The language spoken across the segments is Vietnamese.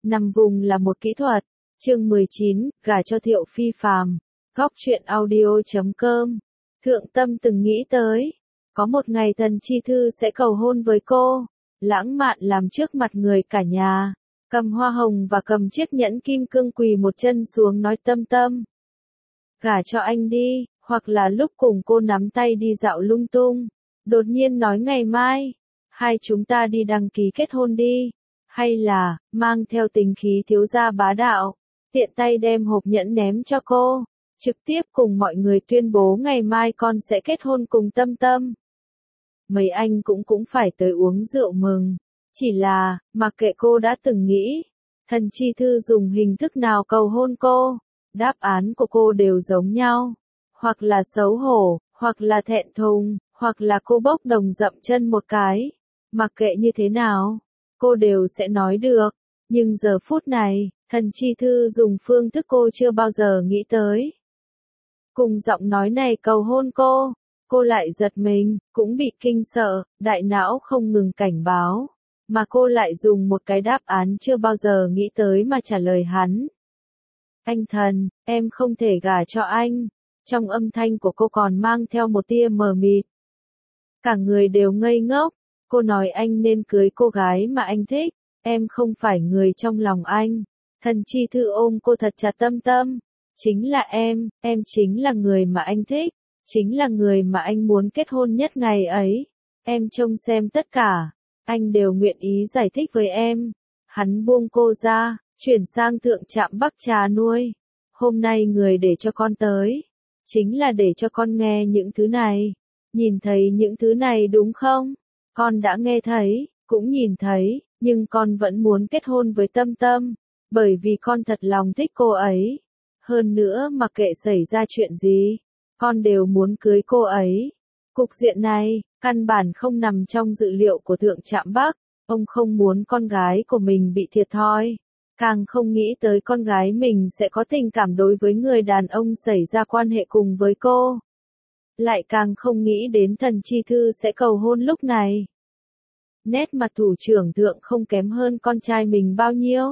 Nằm vùng là một kỹ thuật. Chương 19, gả cho Thiệu Phi Phàm. Góc truyện audio.com. Thượng Tâm từng nghĩ tới, có một ngày Tần Chi Thư sẽ cầu hôn với cô, lãng mạn làm trước mặt người cả nhà, cầm hoa hồng và cầm chiếc nhẫn kim cương quỳ một chân xuống nói Tâm Tâm, gả cho anh đi, hoặc là lúc cùng cô nắm tay đi dạo lung tung, đột nhiên nói ngày mai, hai chúng ta đi đăng ký kết hôn đi, hay là, mang theo tình khí thiếu gia bá đạo, tiện tay đem hộp nhẫn ném cho cô, trực tiếp cùng mọi người tuyên bố ngày mai con sẽ kết hôn cùng Tâm Tâm. Mấy anh cũng phải tới uống rượu mừng, chỉ là, mặc kệ cô đã từng nghĩ, Tần Chi Thư dùng hình thức nào cầu hôn cô, đáp án của cô đều giống nhau, hoặc là xấu hổ, hoặc là thẹn thùng, hoặc là cô bốc đồng dậm chân một cái, mặc kệ như thế nào, cô đều sẽ nói được, nhưng giờ phút này, Tần Chi Thư dùng phương thức cô chưa bao giờ nghĩ tới. Cùng giọng nói này cầu hôn cô lại giật mình, cũng bị kinh sợ, đại não không ngừng cảnh báo, mà cô lại dùng một cái đáp án chưa bao giờ nghĩ tới mà trả lời hắn. Anh Thần, em không thể gả cho anh. Trong âm thanh của cô còn mang theo một tia mờ mịt. Cả người đều ngây ngốc, cô nói anh nên cưới cô gái mà anh thích, em không phải người trong lòng anh. Tần Chi Thư ôm cô thật chặt Tâm Tâm, chính là em chính là người mà anh thích, chính là người mà anh muốn kết hôn nhất ngày ấy. Em trông xem tất cả, anh đều nguyện ý giải thích với em. Hắn buông cô ra, chuyển sang Thượng Trạm Bắc trà nuôi. Hôm nay người để cho con tới, chính là để cho con nghe những thứ này. Nhìn thấy những thứ này đúng không? Con đã nghe thấy, cũng nhìn thấy, nhưng con vẫn muốn kết hôn với Tâm Tâm, bởi vì con thật lòng thích cô ấy. Hơn nữa mặc kệ xảy ra chuyện gì, con đều muốn cưới cô ấy. Cục diện này, căn bản không nằm trong dự liệu của Thượng Trạm Bắc, ông không muốn con gái của mình bị thiệt thòi, càng không nghĩ tới con gái mình sẽ có tình cảm đối với người đàn ông xảy ra quan hệ cùng với cô. Lại càng không nghĩ đến Tần Chi Thư sẽ cầu hôn lúc này. Nét mặt thủ trưởng Thượng không kém hơn con trai mình bao nhiêu.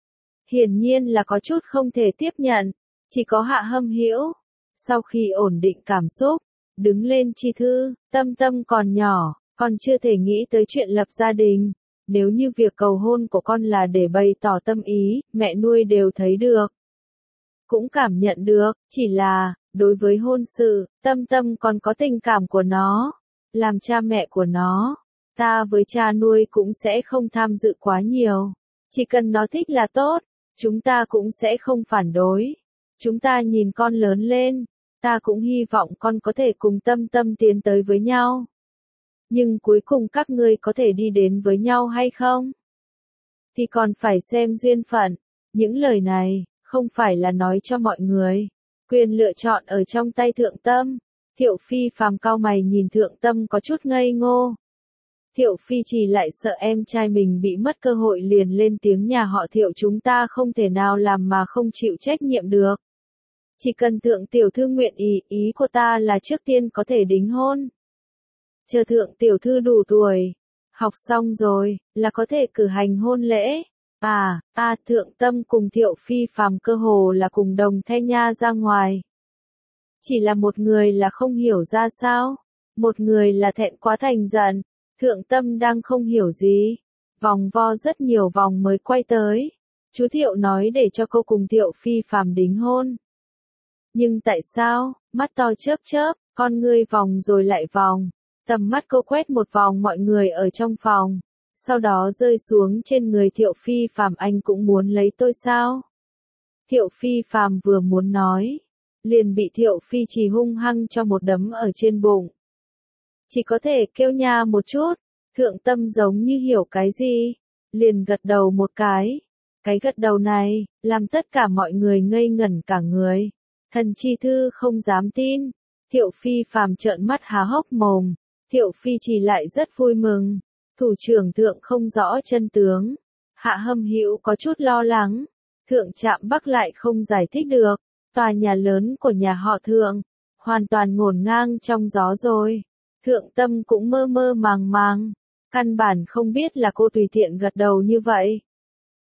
Hiển nhiên là có chút không thể tiếp nhận, chỉ có Hạ Hâm Hiểu. Sau khi ổn định cảm xúc, đứng lên Chi Thư, Tâm Tâm còn nhỏ, con chưa thể nghĩ tới chuyện lập gia đình. Nếu như việc cầu hôn của con là để bày tỏ tâm ý, mẹ nuôi đều thấy được. Cũng cảm nhận được, chỉ là, đối với hôn sự, Tâm Tâm còn có tình cảm của nó. Làm cha mẹ của nó, ta với cha nuôi cũng sẽ không tham dự quá nhiều. Chỉ cần nó thích là tốt, chúng ta cũng sẽ không phản đối. Chúng ta nhìn con lớn lên, ta cũng hy vọng con có thể cùng Tâm Tâm tiến tới với nhau. Nhưng cuối cùng các ngươi có thể đi đến với nhau hay không? Thì còn phải xem duyên phận. Những lời này, không phải là nói cho mọi người. Quyền lựa chọn ở trong tay Thượng Tâm. Thiệu Phi Phàm cau mày nhìn Thượng Tâm có chút ngây ngô. Thiệu Phi chỉ lại sợ em trai mình bị mất cơ hội liền lên tiếng nhà họ Thiệu chúng ta không thể nào làm mà không chịu trách nhiệm được. Chỉ cần Thượng tiểu thư nguyện ý của ta là trước tiên có thể đính hôn. Chờ Thượng tiểu thư đủ tuổi, học xong rồi, là có thể cử hành hôn lễ. Thượng Tâm cùng Thiệu Phi Phàm cơ hồ là cùng đồng thay nha ra ngoài. Chỉ là một người là không hiểu ra sao, một người là thẹn quá thành giận. Thượng Tâm đang không hiểu gì, vòng vo rất nhiều vòng mới quay tới. Chú Thiệu nói để cho cô cùng Thiệu Phi Phàm đính hôn. Nhưng tại sao, mắt to chớp, con ngươi vòng rồi lại vòng. Tầm mắt cô quét một vòng mọi người ở trong phòng, sau đó rơi xuống trên người Thiệu Phi Phàm anh cũng muốn lấy tôi sao? Thiệu Phi Phàm vừa muốn nói, liền bị Thiệu Phi Trì hung hăng cho một đấm ở trên bụng. Chỉ có thể kêu nha một chút, Thượng Tâm giống như hiểu cái gì, liền gật đầu một cái. Cái gật đầu này, làm tất cả mọi người ngây ngẩn cả người. Tần Chi Thư không dám tin, Thiệu Phi Phàm trợn mắt há hốc mồm. Thiệu Phi chỉ lại rất vui mừng. Thủ trưởng Thượng không rõ chân tướng. Hạ Hâm Hiểu có chút lo lắng. Thượng Trạm Bắc lại không giải thích được. Tòa nhà lớn của nhà họ Thượng, hoàn toàn ngổn ngang trong gió rồi. Thượng Tâm cũng mơ mơ màng màng. Căn bản không biết là cô tùy tiện gật đầu như vậy.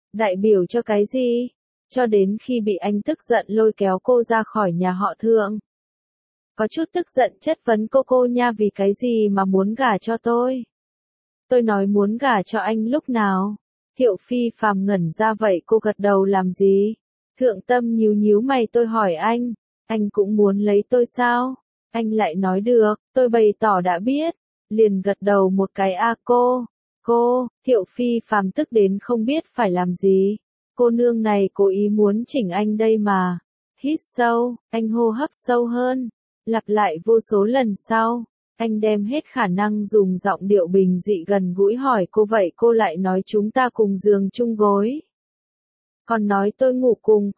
Đại biểu cho cái gì? Cho đến khi bị anh tức giận lôi kéo cô ra khỏi nhà họ Thượng. Có chút tức giận chất vấn cô nha, vì cái gì mà muốn gả cho tôi? Tôi nói muốn gả cho anh lúc nào? Thiệu Phi Phàm ngẩn ra, vậy cô gật đầu làm gì? Thượng Tâm nhíu nhíu mày, tôi hỏi anh cũng muốn lấy tôi sao? Anh lại nói được, tôi bày tỏ đã biết, liền gật đầu một cái. Cô, Thiệu Phi Phàm tức đến không biết phải làm gì. Cô nương này cố ý muốn chỉnh anh đây mà. Hít sâu, anh hô hấp sâu hơn, lặp lại vô số lần sau. Anh đem hết khả năng dùng giọng điệu bình dị gần gũi hỏi cô, vậy cô lại nói chúng ta cùng giường chung gối. Còn nói tôi ngủ cùng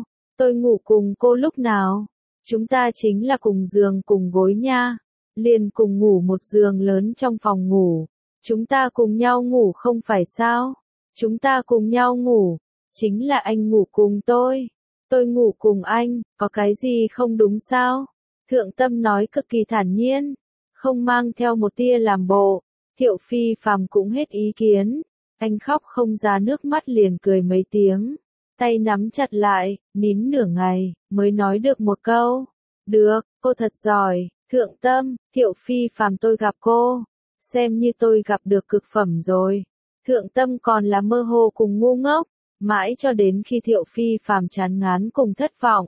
cô lúc nào? Chúng ta chính là cùng giường cùng gối nha. Liền cùng ngủ một giường lớn trong phòng ngủ. Chúng ta cùng nhau ngủ không phải sao? Chúng ta cùng nhau ngủ. Chính là anh ngủ cùng tôi ngủ cùng anh, có cái gì không đúng sao? Thượng Tâm nói cực kỳ thản nhiên, không mang theo một tia làm bộ. Thiệu Phi Phàm cũng hết ý kiến. Anh khóc không ra nước mắt, liền cười mấy tiếng. Tay nắm chặt lại, nín nửa ngày, mới nói được một câu. Được, cô thật giỏi, Thượng Tâm, Thiệu Phi Phàm, tôi gặp cô. Xem như tôi gặp được cực phẩm rồi. Thượng Tâm còn là mơ hồ cùng ngu ngốc, mãi cho đến khi Thiệu Phi Phàm chán ngán cùng thất vọng.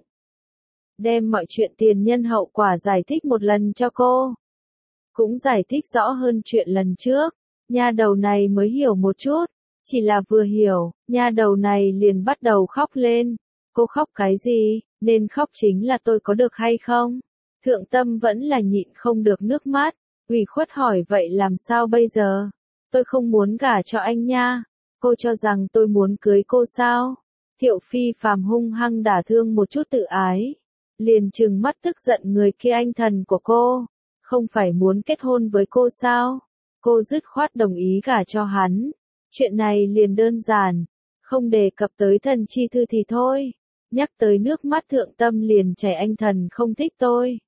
Đem mọi chuyện tiền nhân hậu quả giải thích một lần cho cô. Cũng giải thích rõ hơn chuyện lần trước. Nha đầu này mới hiểu một chút. Chỉ là vừa hiểu, nha đầu này liền bắt đầu khóc lên. Cô khóc cái gì? Nên khóc chính là tôi có được hay không? Thượng Tâm vẫn là nhịn không được nước mắt. Ủy khuất hỏi, vậy làm sao bây giờ? Tôi không muốn gả cho anh nha. Cô cho rằng tôi muốn cưới cô sao? Thiệu Phi Phàm hung hăng đả thương một chút tự ái. Liền trừng mắt tức giận người kia, anh thần của cô. Không phải muốn kết hôn với cô sao? Cô dứt khoát đồng ý gả cho hắn. Chuyện này liền đơn giản. Không đề cập tới thần chi thư thì thôi. Nhắc tới nước mắt Thượng Tâm liền chảy, anh thần không thích tôi.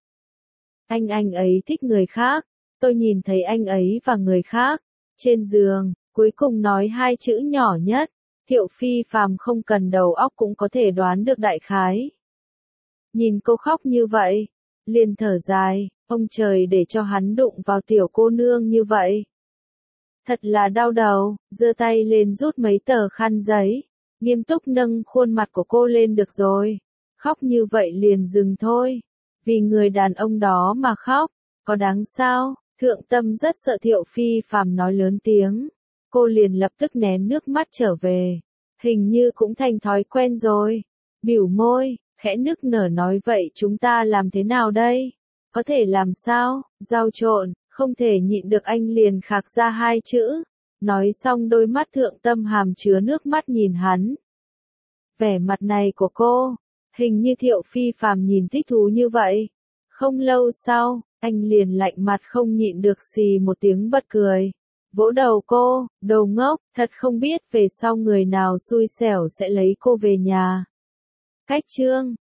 Anh ấy thích người khác. Tôi nhìn thấy anh ấy và người khác. Trên giường, cuối cùng nói hai chữ nhỏ nhất. Thiệu Phi Phàm không cần đầu óc cũng có thể đoán được đại khái. Nhìn cô khóc như vậy, liền thở dài, ông trời để cho hắn đụng vào tiểu cô nương như vậy. Thật là đau đầu, giơ tay lên rút mấy tờ khăn giấy, nghiêm túc nâng khuôn mặt của cô lên, được rồi. Khóc như vậy liền dừng thôi. Vì người đàn ông đó mà khóc, có đáng sao? Thượng Tâm rất sợ Thiệu Phi Phàm nói lớn tiếng. Cô liền lập tức nén nước mắt trở về. Hình như cũng thành thói quen rồi. Bỉu môi, khẽ nức nở nói, vậy chúng ta làm thế nào đây? Có thể làm sao? Rau trộn, không thể nhịn được, anh liền khạc ra hai chữ. Nói xong đôi mắt Thượng Tâm hàm chứa nước mắt nhìn hắn. Vẻ mặt này của cô, hình như Thiệu Phi Phàm nhìn thích thú như vậy. Không lâu sau, anh liền lạnh mặt không nhịn được xì một tiếng bật cười. Vỗ đầu cô, đồ ngốc, thật không biết về sau người nào xui xẻo sẽ lấy cô về nhà. Cách chương